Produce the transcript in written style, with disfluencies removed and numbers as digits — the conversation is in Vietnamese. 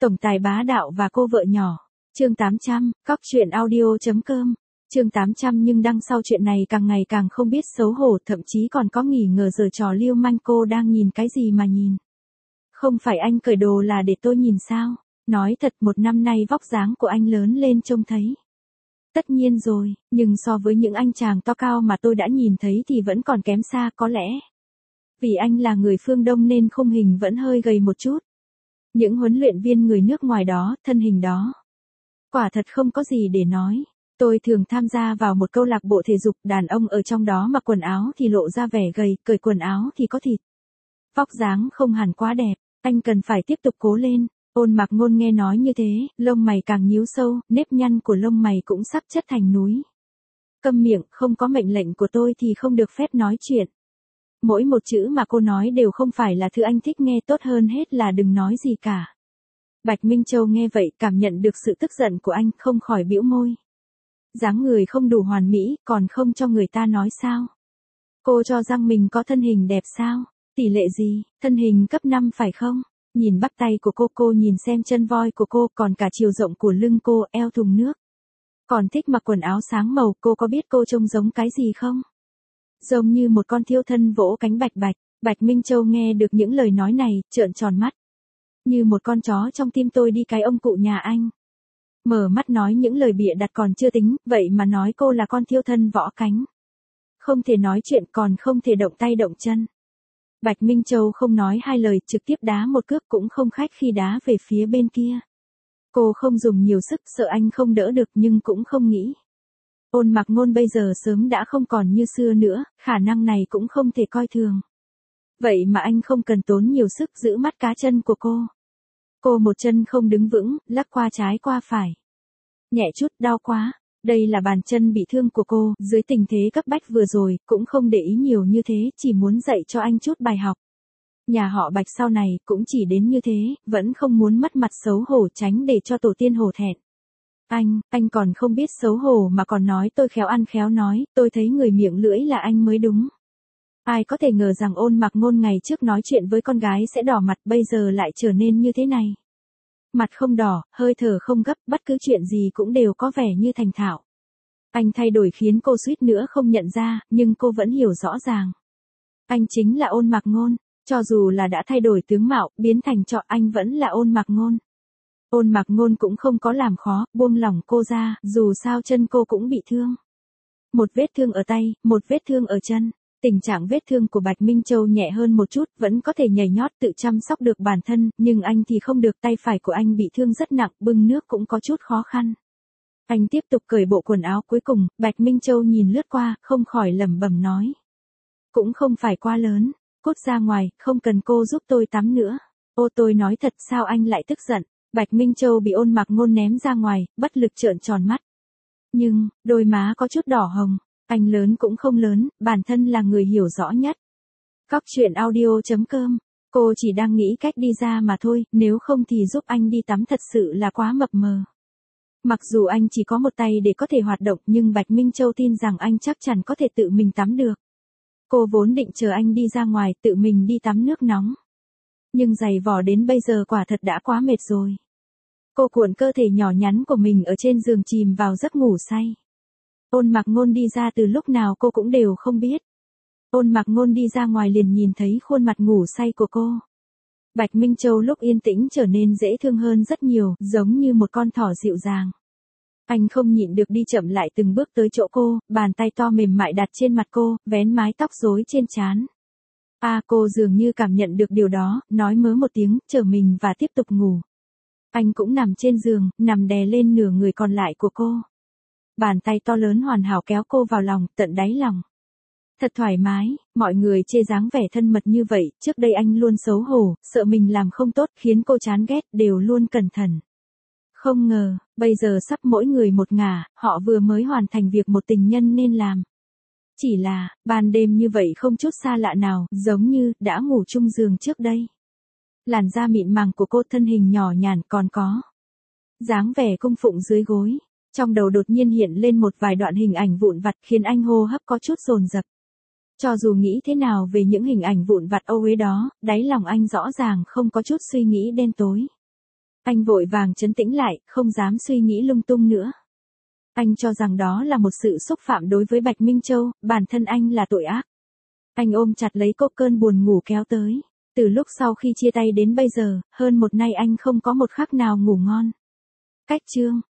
Tổng tài bá đạo và cô vợ nhỏ. Chương 800, Cóc truyện audio.com. Chương 800 nhưng đằng sau chuyện này càng ngày càng không biết xấu hổ, thậm chí còn có nghi ngờ giở trò lưu manh. Cô đang nhìn cái gì mà nhìn? Không phải anh cởi đồ là để tôi nhìn sao? Nói thật, một năm nay vóc dáng của anh lớn lên trông thấy. Tất nhiên rồi, nhưng so với những anh chàng to cao mà tôi đã nhìn thấy thì vẫn còn kém xa. Có lẽ vì anh là người phương Đông nên khung hình vẫn hơi gầy một chút. Những huấn luyện viên người nước ngoài đó, thân hình đó, quả thật không có gì để nói. Tôi thường tham gia vào một câu lạc bộ thể dục, đàn ông ở trong đó mặc quần áo thì lộ ra vẻ gầy, cởi quần áo thì có thịt. Vóc dáng không hẳn quá đẹp, anh cần phải tiếp tục cố lên. Ôn Mặc Ngôn nghe nói như thế, lông mày càng nhíu sâu, nếp nhăn của lông mày cũng sắp chất thành núi. Câm miệng, không có mệnh lệnh của tôi thì không được phép nói chuyện. Mỗi một chữ mà cô nói đều không phải là thứ anh thích nghe, tốt hơn hết là đừng nói gì cả. Bạch Minh Châu nghe vậy, cảm nhận được sự tức giận của anh, không khỏi bĩu môi. Dáng người không đủ hoàn mỹ, còn không cho người ta nói sao? Cô cho rằng mình có thân hình đẹp sao? Tỷ lệ gì? Thân hình cấp 5 phải không? Nhìn bắp tay của cô nhìn xem chân voi của cô, còn cả chiều rộng của lưng cô, eo thùng nước. Còn thích mặc quần áo sáng màu, cô có biết cô trông giống cái gì không? Giống như một con thiêu thân vỗ cánh bạch bạch. Bạch Minh Châu nghe được những lời nói này, trợn tròn mắt. Như một con chó trong tim tôi đi cái ông cụ nhà anh. Mở mắt nói những lời bịa đặt còn chưa tính, vậy mà nói cô là con thiêu thân võ cánh. Không thể nói chuyện, còn không thể động tay động chân. Bạch Minh Châu không nói hai lời, trực tiếp đá một cước, cũng không khách khi đá về phía bên kia. Cô không dùng nhiều sức, sợ anh không đỡ được, nhưng cũng không nghĩ. Ôn Mặc Ngôn bây giờ sớm đã không còn như xưa nữa, khả năng này cũng không thể coi thường. Vậy mà anh không cần tốn nhiều sức giữ mắt cá chân của cô. Cô một chân không đứng vững, lắc qua trái qua phải. Nhẹ chút, đau quá. Đây là bàn chân bị thương của cô, dưới tình thế cấp bách vừa rồi, cũng không để ý nhiều như thế, chỉ muốn dạy cho anh chút bài học. Nhà họ Bạch sau này cũng chỉ đến như thế, vẫn không muốn mất mặt xấu hổ, tránh để cho tổ tiên hổ thẹn. Anh còn không biết xấu hổ mà còn nói tôi khéo ăn khéo nói, tôi thấy người miệng lưỡi là anh mới đúng. Ai có thể ngờ rằng Ôn Mặc Ngôn ngày trước nói chuyện với con gái sẽ đỏ mặt, bây giờ lại trở nên như thế này. Mặt không đỏ, hơi thở không gấp, bất cứ chuyện gì cũng đều có vẻ như thành thạo. Anh thay đổi khiến cô suýt nữa không nhận ra, nhưng cô vẫn hiểu rõ ràng. Anh chính là Ôn Mặc Ngôn, cho dù là đã thay đổi tướng mạo, biến thành trọ, anh vẫn là Ôn Mặc Ngôn. Ôn Mặc Ngôn cũng không có làm khó, buông lỏng cô ra, dù sao chân cô cũng bị thương. Một vết thương ở tay, một vết thương ở chân. Tình trạng vết thương của Bạch Minh Châu nhẹ hơn một chút, vẫn có thể nhảy nhót tự chăm sóc được bản thân, nhưng anh thì không được, tay phải của anh bị thương rất nặng, bưng nước cũng có chút khó khăn. Anh tiếp tục cởi bộ quần áo cuối cùng, Bạch Minh Châu nhìn lướt qua, không khỏi lẩm bẩm nói. Cũng không phải quá lớn, cút ra ngoài, không cần cô giúp tôi tắm nữa. Ô, tôi nói thật, sao anh lại tức giận? Bạch Minh Châu bị Ôn Mặc Ngôn ném ra ngoài, bất lực trợn tròn mắt. Nhưng, đôi má có chút đỏ hồng. Anh lớn cũng không lớn, bản thân là người hiểu rõ nhất. Cóc truyện audio.com. Cô chỉ đang nghĩ cách đi ra mà thôi, nếu không thì giúp anh đi tắm thật sự là quá mập mờ. Mặc dù anh chỉ có một tay để có thể hoạt động, nhưng Bạch Minh Châu tin rằng anh chắc chắn có thể tự mình tắm được. Cô vốn định chờ anh đi ra ngoài, tự mình đi tắm nước nóng. Nhưng giày vò đến bây giờ quả thật đã quá mệt rồi. Cô cuộn cơ thể nhỏ nhắn của mình ở trên giường chìm vào giấc ngủ say. Ôn Mặc Ngôn đi ra từ lúc nào cô cũng đều không biết. Ôn Mặc Ngôn đi ra ngoài liền nhìn thấy khuôn mặt ngủ say của cô. Bạch Minh Châu lúc yên tĩnh trở nên dễ thương hơn rất nhiều, giống như một con thỏ dịu dàng. Anh không nhịn được đi chậm lại từng bước tới chỗ cô, bàn tay to mềm mại đặt trên mặt cô, vén mái tóc rối trên trán. Cô dường như cảm nhận được điều đó, nói mớ một tiếng, trở mình và tiếp tục ngủ. Anh cũng nằm trên giường, nằm đè lên nửa người còn lại của cô. Bàn tay to lớn hoàn hảo kéo cô vào lòng, tận đáy lòng. Thật thoải mái, mọi người chê dáng vẻ thân mật như vậy, trước đây anh luôn xấu hổ, sợ mình làm không tốt, khiến cô chán ghét, đều luôn cẩn thận. Không ngờ, bây giờ sắp mỗi người một ngả, họ vừa mới hoàn thành việc một tình nhân nên làm. Chỉ là, ban đêm như vậy không chút xa lạ nào, giống như, đã ngủ chung giường trước đây. Làn da mịn màng của cô, thân hình nhỏ nhàn, còn có dáng vẻ cung phụng dưới gối. Trong đầu đột nhiên hiện lên một vài đoạn hình ảnh vụn vặt khiến anh hô hấp có chút dồn dập. Cho dù nghĩ thế nào về những hình ảnh vụn vặt ô uế đó, đáy lòng anh rõ ràng không có chút suy nghĩ đen tối. Anh vội vàng trấn tĩnh lại, không dám suy nghĩ lung tung nữa. Anh cho rằng đó là một sự xúc phạm đối với Bạch Minh Châu, bản thân anh là tội ác. Anh ôm chặt lấy cô, cơn buồn ngủ kéo tới. Từ lúc sau khi chia tay đến bây giờ, hơn một nay anh không có một khắc nào ngủ ngon. Cách chương